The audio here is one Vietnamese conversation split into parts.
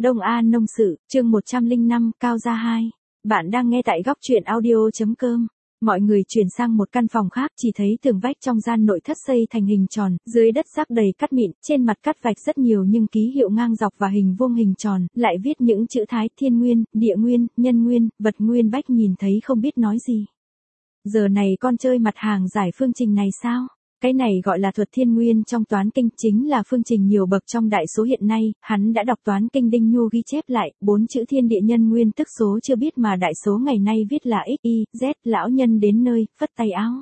Đông An Nông Sự, chương 105, Cao Gia 2. Bạn đang nghe tại góc truyện audio.com. Mọi người chuyển sang một căn phòng khác, chỉ thấy tường vách trong gian nội thất xây thành hình tròn, dưới đất rác đầy cát mịn, trên mặt cát vạch rất nhiều nhưng ký hiệu ngang dọc và hình vuông hình tròn, lại viết những chữ Thái, Thiên Nguyên, Địa Nguyên, Nhân Nguyên, Vật Nguyên. Bách nhìn thấy không biết nói gì. Giờ này con chơi mặt hàng giải phương trình này sao? Cái này gọi là thuật thiên nguyên trong toán kinh, chính là phương trình nhiều bậc trong đại số hiện nay. Hắn đã đọc toán kinh Đinh Nhu ghi chép lại, 4 chữ thiên địa nhân nguyên tức số chưa biết mà đại số ngày nay viết là x, y, z. Lão nhân đến nơi, phất tay áo.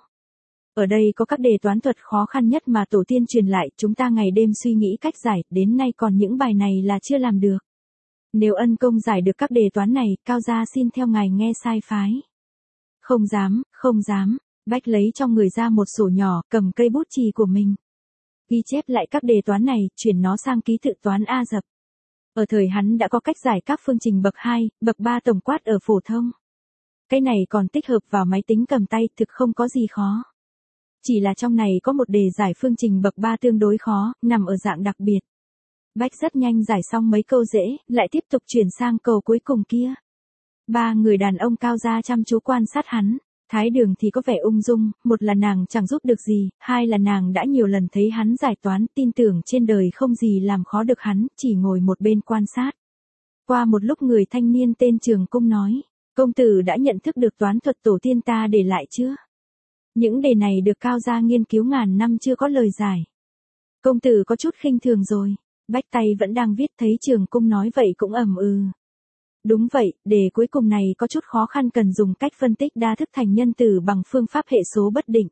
Ở đây có các đề toán thuật khó khăn nhất mà tổ tiên truyền lại, chúng ta ngày đêm suy nghĩ cách giải, đến nay còn những bài này là chưa làm được. Nếu ân công giải được các đề toán này, Cao Gia xin theo ngài nghe sai phái. Không dám, không dám. Bách lấy trong người ra một sổ nhỏ, cầm cây bút chì của mình. Ghi chép lại các đề toán này, chuyển nó sang ký tự toán A dập. Ở thời hắn đã có cách giải các phương trình bậc 2, bậc 3 tổng quát ở phổ thông. Cái này còn tích hợp vào máy tính cầm tay, thực không có gì khó. Chỉ là trong này có một đề giải phương trình bậc 3 tương đối khó, nằm ở dạng đặc biệt. Bách rất nhanh giải xong mấy câu dễ, lại tiếp tục chuyển sang câu cuối cùng kia. Ba người đàn ông Cao Gia chăm chú quan sát hắn. Thái Đường thì có vẻ ung dung, một là nàng chẳng giúp được gì, hai là nàng đã nhiều lần thấy hắn giải toán, tin tưởng trên đời không gì làm khó được hắn, chỉ ngồi một bên quan sát. Qua một lúc người thanh niên tên Trường Cung nói, công tử đã nhận thức được toán thuật tổ tiên ta để lại chưa? Những đề này được Cao Gia nghiên cứu ngàn năm chưa có lời giải. Công tử có chút khinh thường rồi, Bách tay vẫn đang viết, thấy Trường Cung nói vậy cũng ầm ừ. Đúng vậy, đề cuối cùng này có chút khó khăn, cần dùng cách phân tích đa thức thành nhân tử bằng phương pháp hệ số bất định.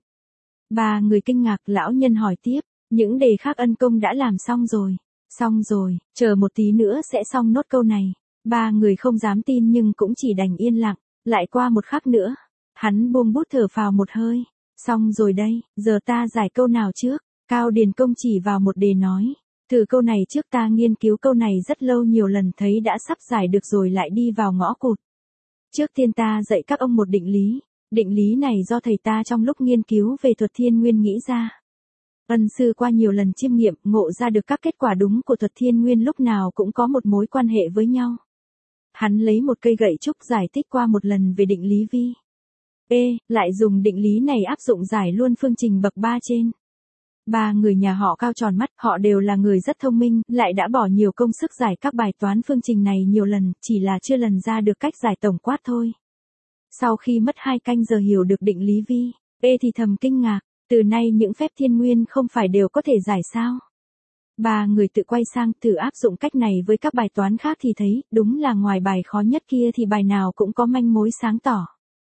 Ba người kinh ngạc, lão nhân hỏi tiếp, những đề khác ân công đã làm xong rồi. Xong rồi, chờ một tí nữa sẽ xong nốt câu này. Ba người không dám tin nhưng cũng chỉ đành yên lặng, lại qua một khắc nữa. Hắn buông bút thở phào một hơi. Xong rồi đây, giờ ta giải câu nào trước? Cao Điền Công chỉ vào một đề nói. Từ câu này trước, ta nghiên cứu câu này rất lâu, nhiều lần thấy đã sắp giải được rồi lại đi vào ngõ cụt. Trước tiên ta dạy các ông một định lý này do thầy ta trong lúc nghiên cứu về thuật thiên nguyên nghĩ ra. Ân sư qua nhiều lần chiêm nghiệm, ngộ ra được các kết quả đúng của thuật thiên nguyên lúc nào cũng có một mối quan hệ với nhau. Hắn lấy một cây gậy trúc giải thích qua một lần về định lý vi. Lại dùng định lý này áp dụng giải luôn phương trình bậc 3 trên. Ba người nhà họ Cao tròn mắt, họ đều là người rất thông minh, lại đã bỏ nhiều công sức giải các bài toán phương trình này nhiều lần, chỉ là chưa lần ra được cách giải tổng quát thôi. Sau khi mất 2 canh giờ hiểu được định lý vi, thì thầm kinh ngạc, từ nay những phép thiên nguyên không phải đều có thể giải sao? Ba người tự quay sang thử áp dụng cách này với các bài toán khác thì thấy, đúng là ngoài bài khó nhất kia thì bài nào cũng có manh mối sáng tỏ.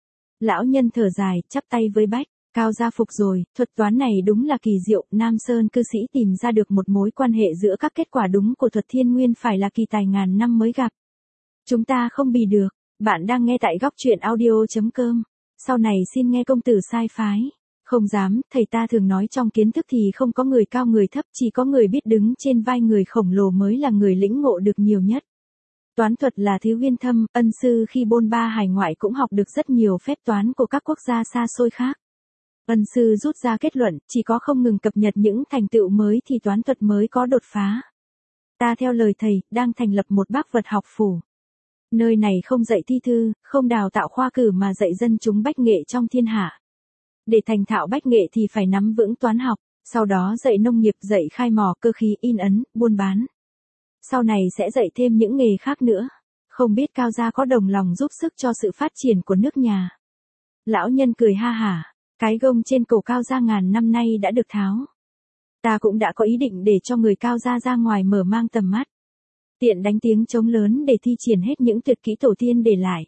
Lão nhân thở dài, chắp tay với Bách. Cao gia phục rồi, thuật toán này đúng là kỳ diệu, Nam Sơn cư sĩ tìm ra được một mối quan hệ giữa các kết quả đúng của thuật thiên nguyên phải là kỳ tài ngàn năm mới gặp. Chúng ta không bì được, bạn đang nghe tại góc truyện audio.com. Sau này xin nghe công tử sai phái. Không dám, thầy ta thường nói trong kiến thức thì không có người cao người thấp, chỉ có người biết đứng trên vai người khổng lồ mới là người lĩnh ngộ được nhiều nhất. Toán thuật là thứ uyên thâm, ân sư khi bôn ba hải ngoại cũng học được rất nhiều phép toán của các quốc gia xa xôi khác. Ân sư rút ra kết luận, chỉ có không ngừng cập nhật những thành tựu mới thì toán thuật mới có đột phá. Ta theo lời thầy, đang thành lập một bác vật học phủ. Nơi này không dạy thi thư, không đào tạo khoa cử mà dạy dân chúng bách nghệ trong thiên hạ. Để thành thạo bách nghệ thì phải nắm vững toán học, sau đó dạy nông nghiệp, dạy khai mỏ, cơ khí, in ấn, buôn bán. Sau này sẽ dạy thêm những nghề khác nữa. Không biết Cao gia có đồng lòng giúp sức cho sự phát triển của nước nhà. Lão nhân cười ha hả. Cái gông trên cổ Cao gia ngàn năm nay đã được tháo. Ta cũng đã có ý định để cho người Cao gia ra ngoài mở mang tầm mắt. Tiện đánh tiếng trống lớn để thi triển hết những tuyệt kỹ tổ tiên để lại.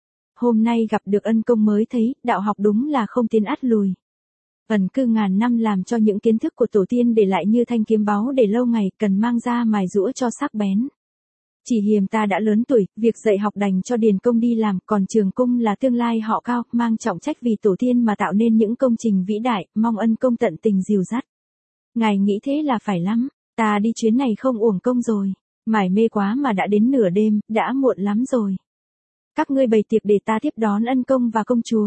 Hôm nay gặp được ân công mới thấy, đạo học đúng là không tiến ắt lùi. Ẩn cư ngàn năm làm cho những kiến thức của tổ tiên để lại như thanh kiếm báu để lâu ngày, cần mang ra mài giũa cho sắc bén. Chỉ hiềm ta đã lớn tuổi, việc dạy học đành cho Điền Công đi làm, còn Trường Cung là tương lai họ Cao, mang trọng trách vì tổ tiên mà tạo nên những công trình vĩ đại, mong ân công tận tình dìu dắt. Ngài nghĩ thế là phải lắm, ta đi chuyến này không uổng công rồi, mải mê quá mà đã đến nửa đêm, đã muộn lắm rồi. Các ngươi bày tiệc để ta tiếp đón ân công và công chúa.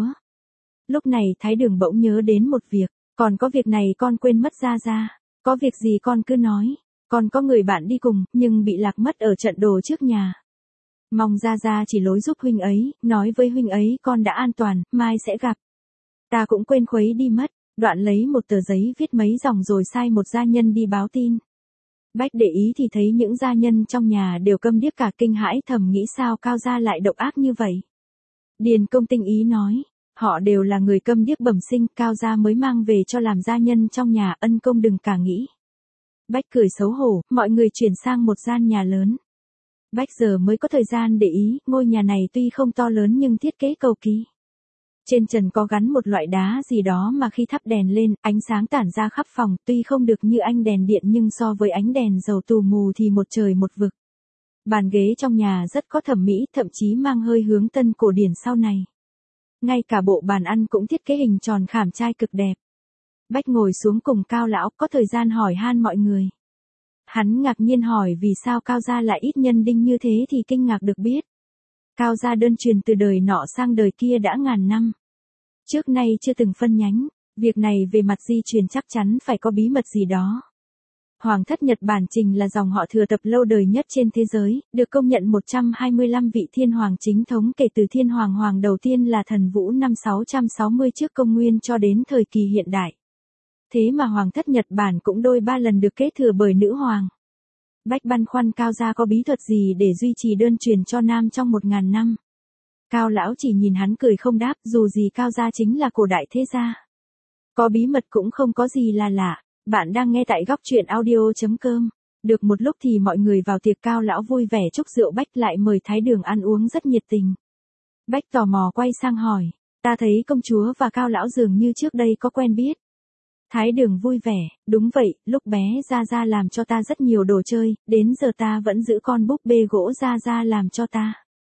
Lúc này Thái Đường bỗng nhớ đến một việc, còn có việc này con quên mất ra, có việc gì con cứ nói. Còn có người bạn đi cùng, nhưng bị lạc mất ở trận đồ trước nhà. Mong Gia Gia chỉ lối giúp huynh ấy, nói với huynh ấy con đã an toàn, mai sẽ gặp. Ta cũng quên khuấy đi mất, đoạn lấy một tờ giấy viết mấy dòng rồi sai một gia nhân đi báo tin. Bách để ý thì thấy những gia nhân trong nhà đều câm điếc cả, kinh hãi thầm nghĩ sao Cao gia lại độc ác như vậy. Điền Công tinh ý nói, họ đều là người câm điếc bẩm sinh, Cao gia mới mang về cho làm gia nhân trong nhà, ân công đừng cả nghĩ. Bách cười xấu hổ, mọi người chuyển sang một gian nhà lớn. Bách giờ mới có thời gian để ý, ngôi nhà này tuy không to lớn nhưng thiết kế cầu kỳ. Trên trần có gắn một loại đá gì đó mà khi thắp đèn lên, ánh sáng tản ra khắp phòng, tuy không được như ánh đèn điện nhưng so với ánh đèn dầu tù mù thì một trời một vực. Bàn ghế trong nhà rất có thẩm mỹ, thậm chí mang hơi hướng tân cổ điển sau này. Ngay cả bộ bàn ăn cũng thiết kế hình tròn khảm trai cực đẹp. Bách ngồi xuống cùng Cao lão, có thời gian hỏi han mọi người. Hắn ngạc nhiên hỏi vì sao Cao gia lại ít nhân đinh như thế thì kinh ngạc được biết. Cao gia đơn truyền từ đời nọ sang đời kia đã ngàn năm. Trước nay chưa từng phân nhánh, việc này về mặt di truyền chắc chắn phải có bí mật gì đó. Hoàng thất Nhật Bản Trình là dòng họ thừa tập lâu đời nhất trên thế giới, được công nhận 125 vị thiên hoàng chính thống kể từ thiên hoàng hoàng đầu tiên là Thần Vũ năm 660 trước công nguyên cho đến thời kỳ hiện đại. Thế mà Hoàng thất Nhật Bản cũng đôi ba lần được kế thừa bởi nữ hoàng. Bách băn khoăn Cao gia có bí thuật gì để duy trì đơn truyền cho nam trong 1000 năm. Cao lão chỉ nhìn hắn cười không đáp, dù gì Cao gia chính là cổ đại thế gia. Có bí mật cũng không có gì là lạ. Bạn đang nghe tại góc truyện audio.com. Được một lúc thì mọi người vào tiệc, Cao lão vui vẻ chúc rượu, Bách lại mời Thái Đường ăn uống rất nhiệt tình. Bách tò mò quay sang hỏi, ta thấy công chúa và Cao lão dường như trước đây có quen biết. Thái Đường vui vẻ, đúng vậy, lúc bé Gia Gia làm cho ta rất nhiều đồ chơi, đến giờ ta vẫn giữ con búp bê gỗ Gia Gia làm cho ta.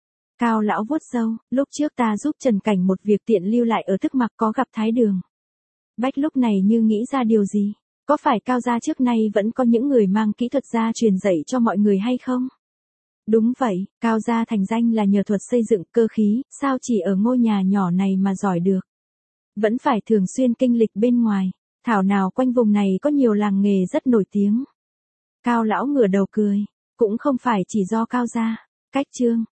Cao lão vuốt râu, lúc trước ta giúp Trần Cảnh một việc tiện lưu lại ở Tức Mặc có gặp Thái Đường. Bách lúc này như nghĩ ra điều gì, có phải Cao gia trước nay vẫn có những người mang kỹ thuật gia truyền dạy cho mọi người hay không? Đúng vậy, Cao gia thành danh là nhờ thuật xây dựng cơ khí, sao chỉ ở ngôi nhà nhỏ này mà giỏi được. Vẫn phải thường xuyên kinh lịch bên ngoài. Thảo nào quanh vùng này có nhiều làng nghề rất nổi tiếng. Cao lão ngửa đầu cười, cũng không phải chỉ do Cao gia. Cách chương